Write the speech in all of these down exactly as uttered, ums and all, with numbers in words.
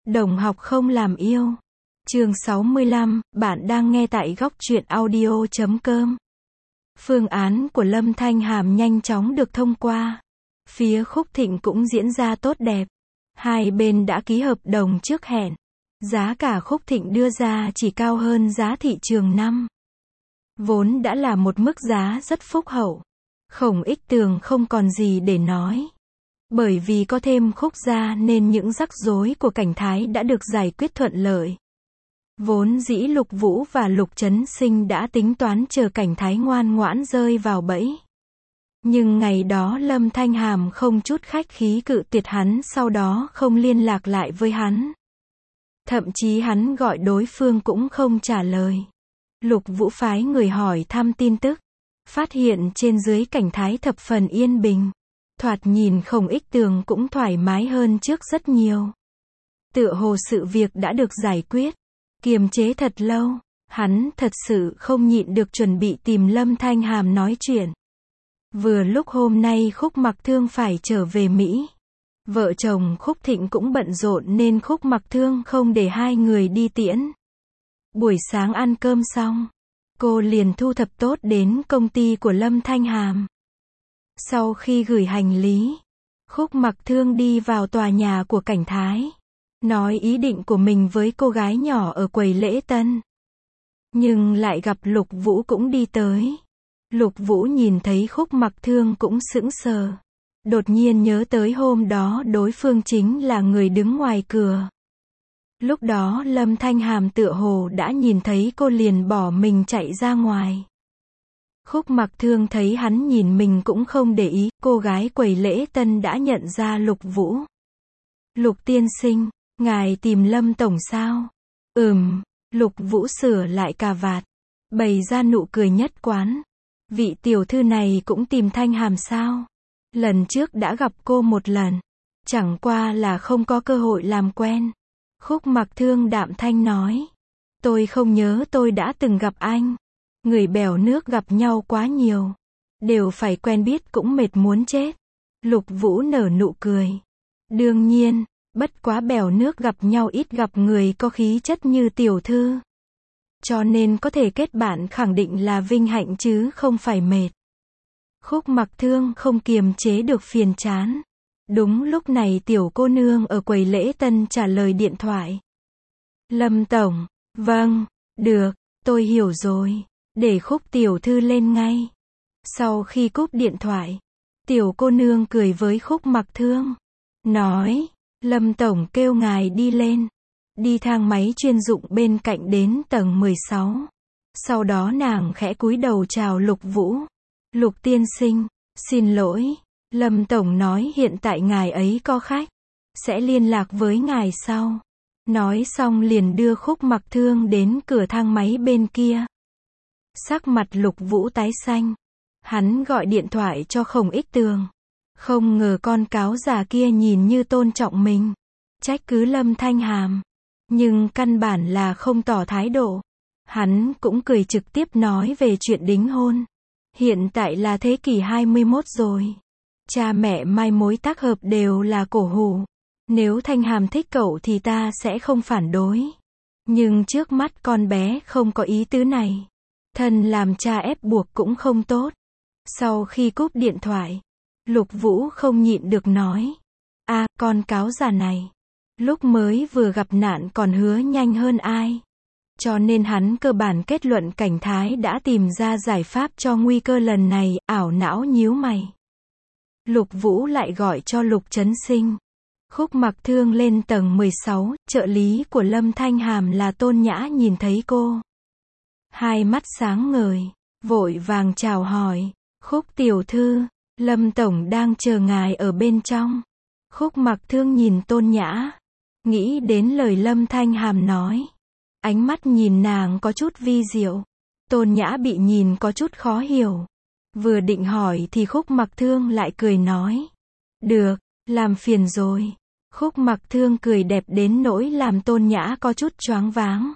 Đồng học không làm yêu. Chương sáu mươi lăm, bạn đang nghe tại góc truyện audio chấm com. Phương án của Lâm Thanh Hàm nhanh chóng được thông qua. Phía Khúc Thịnh cũng diễn ra tốt đẹp. Hai bên đã ký hợp đồng trước hẹn. Giá cả Khúc Thịnh đưa ra chỉ cao hơn giá thị trường năm. Vốn đã là một mức giá rất phúc hậu. Khổng Ích Tường không còn gì để nói. Bởi vì có thêm Khúc gia nên những rắc rối của Cảnh Thái đã được giải quyết thuận lợi. Vốn dĩ Lục Vũ và Lục Chấn Sinh đã tính toán chờ Cảnh Thái ngoan ngoãn rơi vào bẫy. Nhưng ngày đó Lâm Thanh Hàm không chút khách khí cự tuyệt hắn, sau đó không liên lạc lại với hắn. Thậm chí hắn gọi đối phương cũng không trả lời. Lục Vũ phái người hỏi thăm tin tức. Phát hiện trên dưới Cảnh Thái thập phần yên bình. Thoạt nhìn Khổng Ích Tường cũng thoải mái hơn trước rất nhiều. Tựa hồ sự việc đã được giải quyết. Kiềm chế thật lâu, hắn thật sự không nhịn được chuẩn bị tìm Lâm Thanh Hàm nói chuyện. Vừa lúc hôm nay Khúc Mặc Thương phải trở về Mỹ. Vợ chồng Khúc Thịnh cũng bận rộn nên Khúc Mặc Thương không để hai người đi tiễn. Buổi sáng ăn cơm xong, cô liền thu thập tốt đến công ty của Lâm Thanh Hàm. Sau khi gửi hành lý, Khúc Mặc Thương đi vào tòa nhà của Cảnh Thái. Nói ý định của mình với cô gái nhỏ ở quầy lễ tân. Nhưng lại gặp Lục Vũ cũng đi tới. Lục Vũ nhìn thấy Khúc Mặc Thương cũng sững sờ. Đột nhiên nhớ tới hôm đó đối phương chính là người đứng ngoài cửa. Lúc đó Lâm Thanh Hàm tựa hồ đã nhìn thấy cô liền bỏ mình chạy ra ngoài. Khúc Mặc Thương thấy hắn nhìn mình cũng không để ý, cô gái quầy lễ tân đã nhận ra Lục Vũ. Lục tiên sinh, ngài tìm Lâm tổng sao? Ừm, Lục Vũ sửa lại cà vạt, bày ra nụ cười nhất quán. Vị tiểu thư này cũng tìm Thanh Hàm sao? Lần trước đã gặp cô một lần, chẳng qua là không có cơ hội làm quen. Khúc Mặc Thương đạm thanh nói, tôi không nhớ tôi đã từng gặp anh. Người bèo nước gặp nhau quá nhiều, đều phải quen biết cũng mệt muốn chết. Lục Vũ nở nụ cười. Đương nhiên, bất quá bèo nước gặp nhau ít gặp người có khí chất như tiểu thư. Cho nên có thể kết bạn khẳng định là vinh hạnh chứ không phải mệt. Khúc Mặc Thương không kiềm chế được phiền chán. Đúng lúc này tiểu cô nương ở quầy lễ tân trả lời điện thoại. Lâm tổng, vâng, được, tôi hiểu rồi. Để Khúc tiểu thư lên ngay. Sau khi cúp điện thoại, tiểu cô nương cười với Khúc Mặc Thương. Nói, Lâm tổng kêu ngài đi lên. Đi thang máy chuyên dụng bên cạnh đến tầng mười sáu. Sau đó nàng khẽ cúi đầu chào Lục Vũ. Lục tiên sinh, xin lỗi. Lâm tổng nói hiện tại ngài ấy có khách. Sẽ liên lạc với ngài sau. Nói xong liền đưa Khúc Mặc Thương đến cửa thang máy bên kia. Sắc mặt Lục Vũ tái xanh. Hắn gọi điện thoại cho Khổng Ích Tường. Không ngờ con cáo già kia nhìn như tôn trọng mình. Trách cứ Lâm Thanh Hàm. Nhưng căn bản là không tỏ thái độ. Hắn cũng cười trực tiếp nói về chuyện đính hôn. Hiện tại là thế kỷ hai mươi mốt rồi. Cha mẹ mai mối tác hợp đều là cổ hủ. Nếu Thanh Hàm thích cậu thì ta sẽ không phản đối. Nhưng trước mắt con bé không có ý tứ này. Thân làm cha ép buộc cũng không tốt. Sau khi cúp điện thoại, Lục Vũ không nhịn được nói. À, con cáo già này. Lúc mới vừa gặp nạn còn hứa nhanh hơn ai. Cho nên hắn cơ bản kết luận Cảnh Thái đã tìm ra giải pháp cho nguy cơ lần này, ảo não nhíu mày. Lục Vũ lại gọi cho Lục Chấn Sinh. Khúc Mặc Thương lên tầng mười sáu, trợ lý của Lâm Thanh Hàm là Tôn Nhã nhìn thấy cô. Hai mắt sáng ngời, vội vàng chào hỏi. Khúc tiểu thư, Lâm tổng đang chờ ngài ở bên trong. Khúc Mặc Thương nhìn Tôn Nhã. Nghĩ đến lời Lâm Thanh Hàm nói. Ánh mắt nhìn nàng có chút vi diệu. Tôn Nhã bị nhìn có chút khó hiểu. Vừa định hỏi thì Khúc Mặc Thương lại cười nói. Được, làm phiền rồi. Khúc Mặc Thương cười đẹp đến nỗi làm Tôn Nhã có chút choáng váng.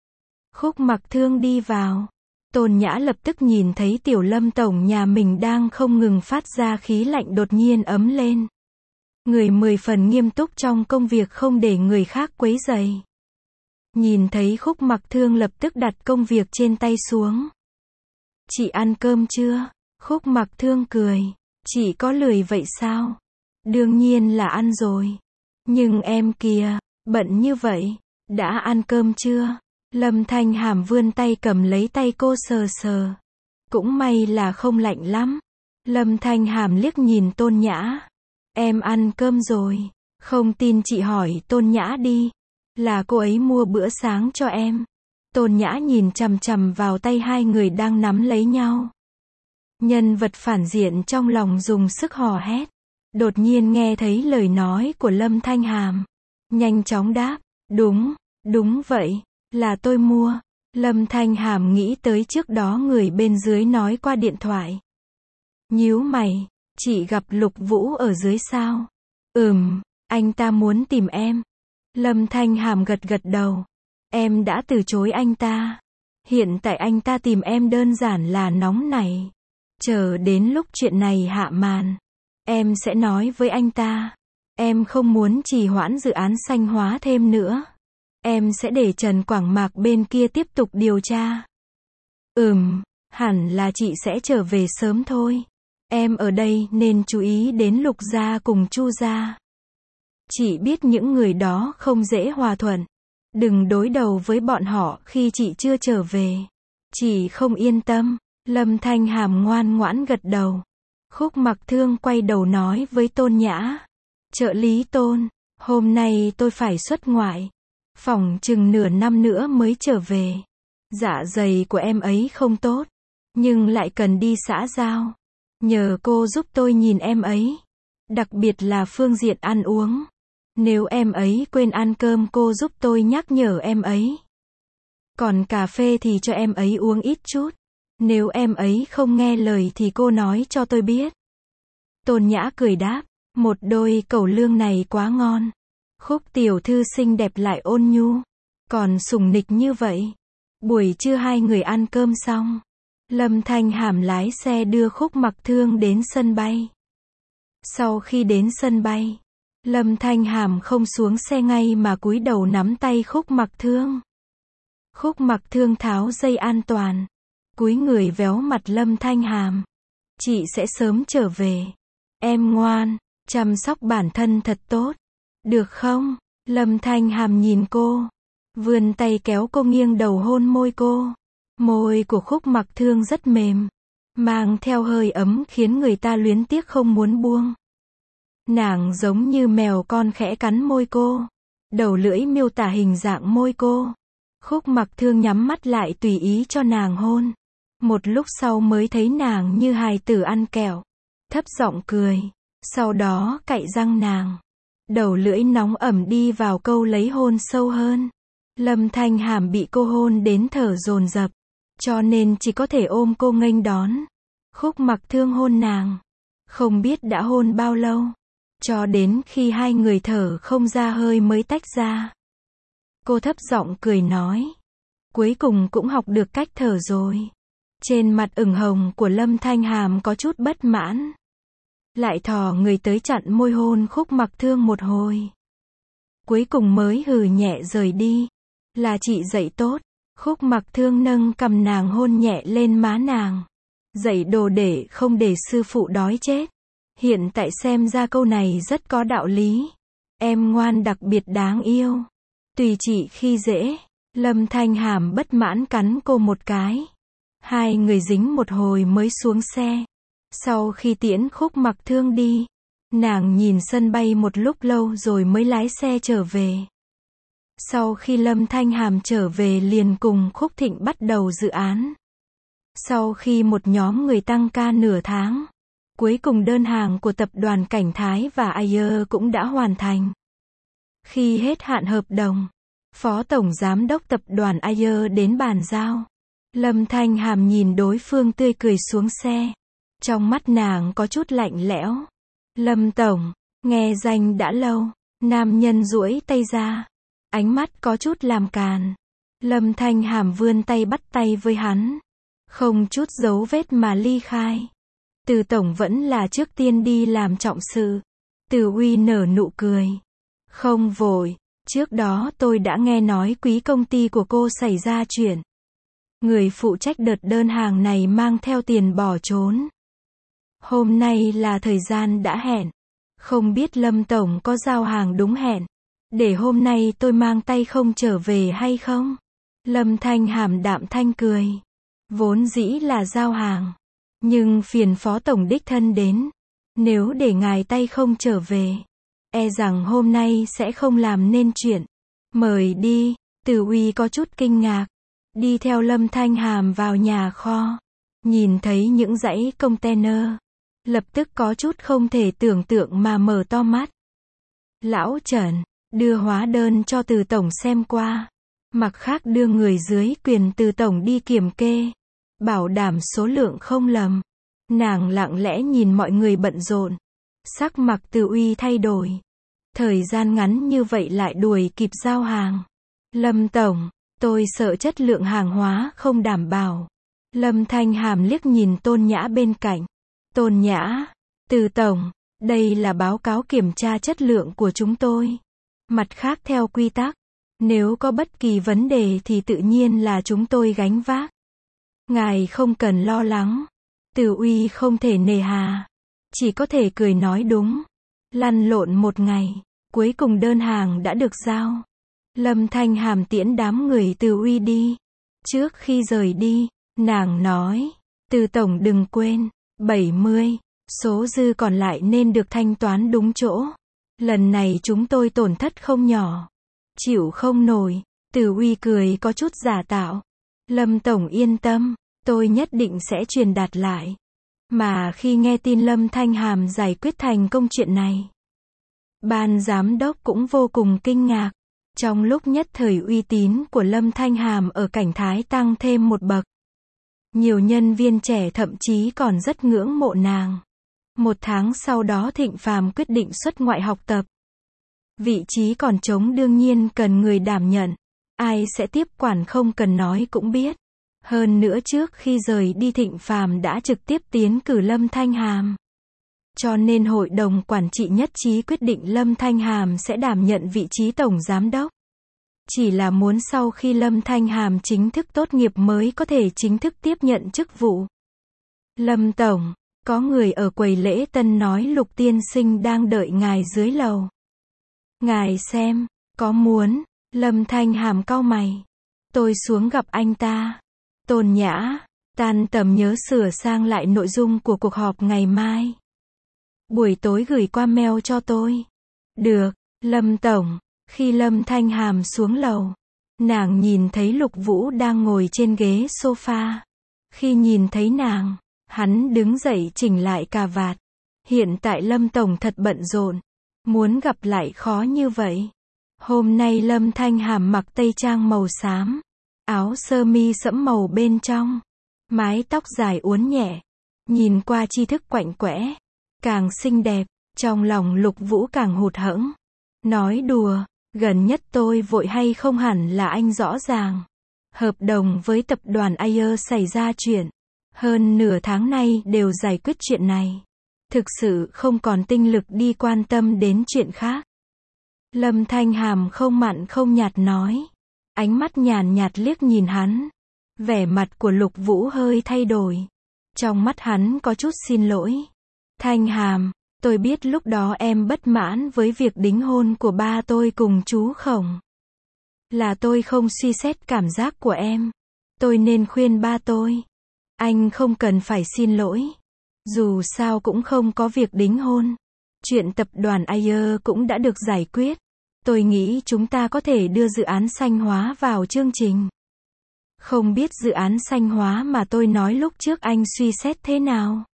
Khúc Mặc Thương đi vào. Tôn Nhã lập tức nhìn thấy tiểu Lâm tổng nhà mình đang không ngừng phát ra khí lạnh đột nhiên ấm lên. người mười phần nghiêm túc trong công việc không để người khác quấy rầy. Nhìn thấy Khúc Mặc Thương lập tức đặt công việc trên tay xuống. Chị ăn cơm chưa? Khúc Mặc Thương cười. Chị có lười vậy sao? Đương nhiên là ăn rồi. Nhưng em kìa, bận như vậy, đã ăn cơm chưa? Lâm Thanh Hàm vươn tay cầm lấy tay cô sờ sờ. Cũng may là không lạnh lắm. Lâm Thanh Hàm liếc nhìn Tôn Nhã. Em ăn cơm rồi. Không tin chị hỏi Tôn Nhã đi. Là cô ấy mua bữa sáng cho em. Tôn Nhã nhìn chằm chằm vào tay hai người đang nắm lấy nhau. Nhân vật phản diện trong lòng dùng sức hò hét. Đột nhiên nghe thấy lời nói của Lâm Thanh Hàm. Nhanh chóng đáp. Đúng, đúng vậy, là tôi mua. Lâm Thanh Hàm nghĩ tới trước đó người bên dưới nói qua điện thoại. Nhíu mày, chị gặp Lục Vũ ở dưới sao? Ừm, anh ta muốn tìm em. Lâm Thanh Hàm gật gật đầu. Em đã từ chối anh ta. Hiện tại anh ta tìm em đơn giản là nóng nảy. Chờ đến lúc chuyện này hạ màn, em sẽ nói với anh ta. Em không muốn trì hoãn dự án xanh hóa thêm nữa. Em sẽ để Trần Quảng Mạc bên kia tiếp tục điều tra. Ừm, hẳn là chị sẽ trở về sớm thôi. Em ở đây nên chú ý đến Lục gia cùng Chu gia. Chị biết những người đó không dễ hòa thuận. Đừng đối đầu với bọn họ khi chị chưa trở về. Chị không yên tâm. Lâm Thanh Hàm ngoan ngoãn gật đầu. Khúc Mặc Thương quay đầu nói với Tôn Nhã. Trợ lý Tôn, hôm nay tôi phải xuất ngoại. Phỏng chừng nửa năm nữa mới trở về. Dạ dày của em ấy không tốt, nhưng lại cần đi xã giao. Nhờ cô giúp tôi nhìn em ấy. Đặc biệt là phương diện ăn uống. Nếu em ấy quên ăn cơm cô giúp tôi nhắc nhở em ấy. Còn cà phê thì cho em ấy uống ít chút. Nếu em ấy không nghe lời thì cô nói cho tôi biết. Tôn Nhã cười đáp. Một đôi cẩu lương này quá ngon. Khúc tiểu thư xinh đẹp lại ôn nhu. Còn sủng nịch như vậy. Buổi trưa hai người ăn cơm xong. Lâm Thanh Hàm lái xe đưa Khúc Mặc Thương đến sân bay. Sau khi đến sân bay, Lâm Thanh Hàm không xuống xe ngay mà cúi đầu nắm tay Khúc Mặc Thương. Khúc Mặc Thương tháo dây an toàn. Cúi người véo mặt Lâm Thanh Hàm. Chị sẽ sớm trở về. Em ngoan, chăm sóc bản thân thật tốt. Được không? Lâm Thanh Hàm nhìn cô. Vươn tay kéo cô nghiêng đầu hôn môi cô. Môi của Khúc Mặc Thương rất mềm. Mang theo hơi ấm khiến người ta luyến tiếc không muốn buông. Nàng giống như mèo con khẽ cắn môi cô. Đầu lưỡi miêu tả hình dạng môi cô. Khúc Mặc Thương nhắm mắt lại tùy ý cho nàng hôn. Một lúc sau mới thấy nàng như hài tử ăn kẹo. Thấp giọng cười. Sau đó cạy răng nàng. Đầu lưỡi nóng ẩm đi vào câu lấy hôn sâu hơn. Lâm Thanh Hàm bị cô hôn đến thở dồn dập. Cho nên chỉ có thể ôm cô nghênh đón. Khúc Mặc Thương hôn nàng. Không biết đã hôn bao lâu. Cho đến khi hai người thở không ra hơi mới tách ra. Cô thấp giọng cười nói. Cuối cùng cũng học được cách thở rồi. Trên mặt ửng hồng của Lâm Thanh Hàm có chút bất mãn. Lại thò người tới chặn môi hôn Khúc Mặc Thương một hồi. Cuối cùng mới hừ nhẹ rời đi. Là chị dạy tốt. Khúc Mặc Thương nâng cầm nàng hôn nhẹ lên má nàng. Dạy đồ để không để sư phụ đói chết. Hiện tại xem ra câu này rất có đạo lý. Em ngoan đặc biệt đáng yêu. Tùy chị khi dễ. Lâm Thanh Hàm bất mãn cắn cô một cái. Hai người dính một hồi mới xuống xe. Sau khi tiễn Khúc Mặc Thương đi, nàng nhìn sân bay một lúc lâu rồi mới lái xe trở về. Sau khi Lâm Thanh Hàm trở về liền cùng Khúc Thịnh bắt đầu dự án. Sau khi một nhóm người tăng ca nửa tháng, cuối cùng đơn hàng của tập đoàn Cảnh Thái và Ayer cũng đã hoàn thành. Khi hết hạn hợp đồng, Phó Tổng Giám đốc tập đoàn Ayer đến bàn giao. Lâm Thanh Hàm nhìn đối phương tươi cười xuống xe. Trong mắt nàng có chút lạnh lẽo. Lâm Tổng, nghe danh đã lâu. Nam nhân duỗi tay ra. Ánh mắt có chút làm càn. Lâm Thanh Hàm vươn tay bắt tay với hắn. Không chút dấu vết mà ly khai. Từ Tổng vẫn là trước tiên đi làm trọng sự. Từ Uy nở nụ cười. Không vội, trước đó tôi đã nghe nói quý công ty của cô xảy ra chuyện. Người phụ trách đợt đơn hàng này mang theo tiền bỏ trốn. Hôm nay là thời gian đã hẹn. Không biết Lâm Tổng có giao hàng đúng hẹn. Để hôm nay tôi mang tay không trở về hay không? Lâm Thanh Hàm đạm thanh cười. Vốn dĩ là giao hàng. Nhưng phiền Phó Tổng đích thân đến. Nếu để ngài tay không trở về, e rằng hôm nay sẽ không làm nên chuyện. Mời đi. Từ Uy có chút kinh ngạc. Đi theo Lâm Thanh Hàm vào nhà kho. Nhìn thấy những dãy container. Lập tức có chút không thể tưởng tượng mà mở to mắt. Lão Trần, đưa hóa đơn cho Từ Tổng xem qua. Mặt khác đưa người dưới quyền Từ Tổng đi kiểm kê. Bảo đảm số lượng không lầm. Nàng lặng lẽ nhìn mọi người bận rộn. Sắc mặt Từ Uy thay đổi. Thời gian ngắn như vậy lại đuổi kịp giao hàng. Lâm Tổng, tôi sợ chất lượng hàng hóa không đảm bảo. Lâm Thanh Hàm liếc nhìn Tôn Nhã bên cạnh. Tôn Nhã, Từ Tổng, đây là báo cáo kiểm tra chất lượng của chúng tôi. Mặt khác theo quy tắc, nếu có bất kỳ vấn đề thì tự nhiên là chúng tôi gánh vác. Ngài không cần lo lắng. Từ Uy không thể nề hà. Chỉ có thể cười nói đúng. Lăn lộn một ngày, cuối cùng đơn hàng đã được giao. Lâm Thanh Hàm tiễn đám người Từ Uy đi. Trước khi rời đi, nàng nói, Từ Tổng đừng quên, bảy mươi, số dư còn lại nên được thanh toán đúng chỗ. Lần này chúng tôi tổn thất không nhỏ. Chịu không nổi. Từ Uy cười có chút giả tạo. Lâm Tổng yên tâm, tôi nhất định sẽ truyền đạt lại. Mà khi nghe tin Lâm Thanh Hàm giải quyết thành công chuyện này, ban giám đốc cũng vô cùng kinh ngạc. Trong lúc nhất thời uy tín của Lâm Thanh Hàm ở Cảnh Thái tăng thêm một bậc. Nhiều nhân viên trẻ thậm chí còn rất ngưỡng mộ nàng. Một tháng sau đó Thịnh Phàm quyết định xuất ngoại học tập. Vị trí còn trống đương nhiên cần người đảm nhận. Ai sẽ tiếp quản không cần nói cũng biết. Hơn nữa trước khi rời đi Thịnh Phàm đã trực tiếp tiến cử Lâm Thanh Hàm. Cho nên hội đồng quản trị nhất trí quyết định Lâm Thanh Hàm sẽ đảm nhận vị trí tổng giám đốc. Chỉ là muốn sau khi Lâm Thanh Hàm chính thức tốt nghiệp mới có thể chính thức tiếp nhận chức vụ. Lâm Tổng, có người ở quầy lễ tân nói Lục tiên sinh đang đợi ngài dưới lầu. Ngài xem, có muốn? Lâm Thanh Hàm cau mày. Tôi xuống gặp anh ta. Tôn Nhã, tan tầm nhớ sửa sang lại nội dung của cuộc họp ngày mai. Buổi tối gửi qua mail cho tôi. Được, Lâm Tổng. Khi Lâm Thanh Hàm xuống lầu, nàng nhìn thấy Lục Vũ đang ngồi trên ghế sofa. Khi nhìn thấy nàng, hắn đứng dậy chỉnh lại cà vạt. Hiện tại Lâm Tổng thật bận rộn. Muốn gặp lại khó như vậy. Hôm nay Lâm Thanh Hàm mặc tây trang màu xám. Áo sơ mi sẫm màu bên trong. Mái tóc dài uốn nhẹ. Nhìn qua tri thức quạnh quẽ. Càng xinh đẹp. Trong lòng Lục Vũ càng hụt hẫng. Nói đùa. Gần nhất tôi vội hay không hẳn là anh rõ ràng. Hợp đồng với tập đoàn Ayer xảy ra chuyện. Hơn nửa tháng nay đều giải quyết chuyện này. Thực sự không còn tinh lực đi quan tâm đến chuyện khác. Lâm Thanh Hàm không mặn không nhạt nói. Ánh mắt nhàn nhạt liếc nhìn hắn. Vẻ mặt của Lục Vũ hơi thay đổi. Trong mắt hắn có chút xin lỗi. Thanh Hàm, tôi biết lúc đó em bất mãn với việc đính hôn của ba tôi cùng chú Khổng. Là tôi không suy xét cảm giác của em. Tôi nên khuyên ba tôi. Anh không cần phải xin lỗi. Dù sao cũng không có việc đính hôn. Chuyện tập đoàn Ayer cũng đã được giải quyết. Tôi nghĩ chúng ta có thể đưa dự án xanh hóa vào chương trình. Không biết dự án xanh hóa mà tôi nói lúc trước anh suy xét thế nào?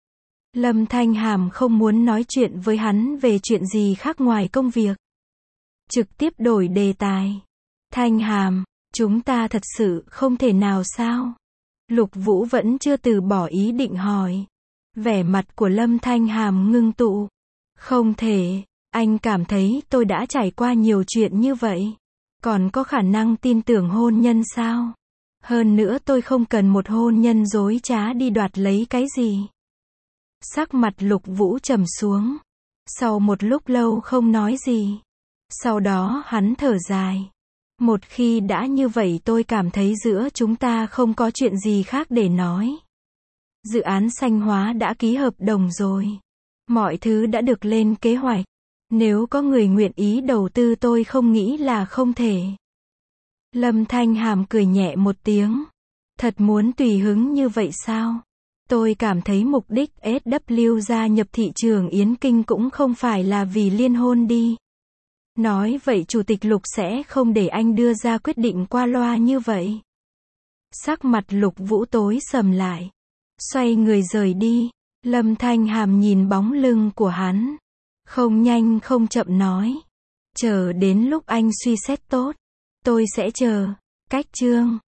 Lâm Thanh Hàm không muốn nói chuyện với hắn về chuyện gì khác ngoài công việc. Trực tiếp đổi đề tài. Thanh Hàm, chúng ta thật sự không thể nào sao? Lục Vũ vẫn chưa từ bỏ ý định hỏi. Vẻ mặt của Lâm Thanh Hàm ngưng tụ. Không thể, anh cảm thấy tôi đã trải qua nhiều chuyện như vậy. Còn có khả năng tin tưởng hôn nhân sao? Hơn nữa tôi không cần một hôn nhân dối trá đi đoạt lấy cái gì. Sắc mặt Lục Vũ trầm xuống. Sau một lúc lâu không nói gì. Sau đó hắn thở dài. Một khi đã như vậy tôi cảm thấy giữa chúng ta không có chuyện gì khác để nói. Dự án xanh hóa đã ký hợp đồng rồi. Mọi thứ đã được lên kế hoạch. Nếu có người nguyện ý đầu tư tôi không nghĩ là không thể. Lâm Thanh Hàm cười nhẹ một tiếng. Thật muốn tùy hứng như vậy sao? Tôi cảm thấy mục đích ét vê gia nhập thị trường Yến Kinh cũng không phải là vì liên hôn đi. Nói vậy Chủ tịch Lục sẽ không để anh đưa ra quyết định qua loa như vậy. Sắc mặt Lục Vũ tối sầm lại. Xoay người rời đi. Lâm Thanh Hàm nhìn bóng lưng của hắn. Không nhanh không chậm nói. Chờ đến lúc anh suy xét tốt. Tôi sẽ chờ. Cách chương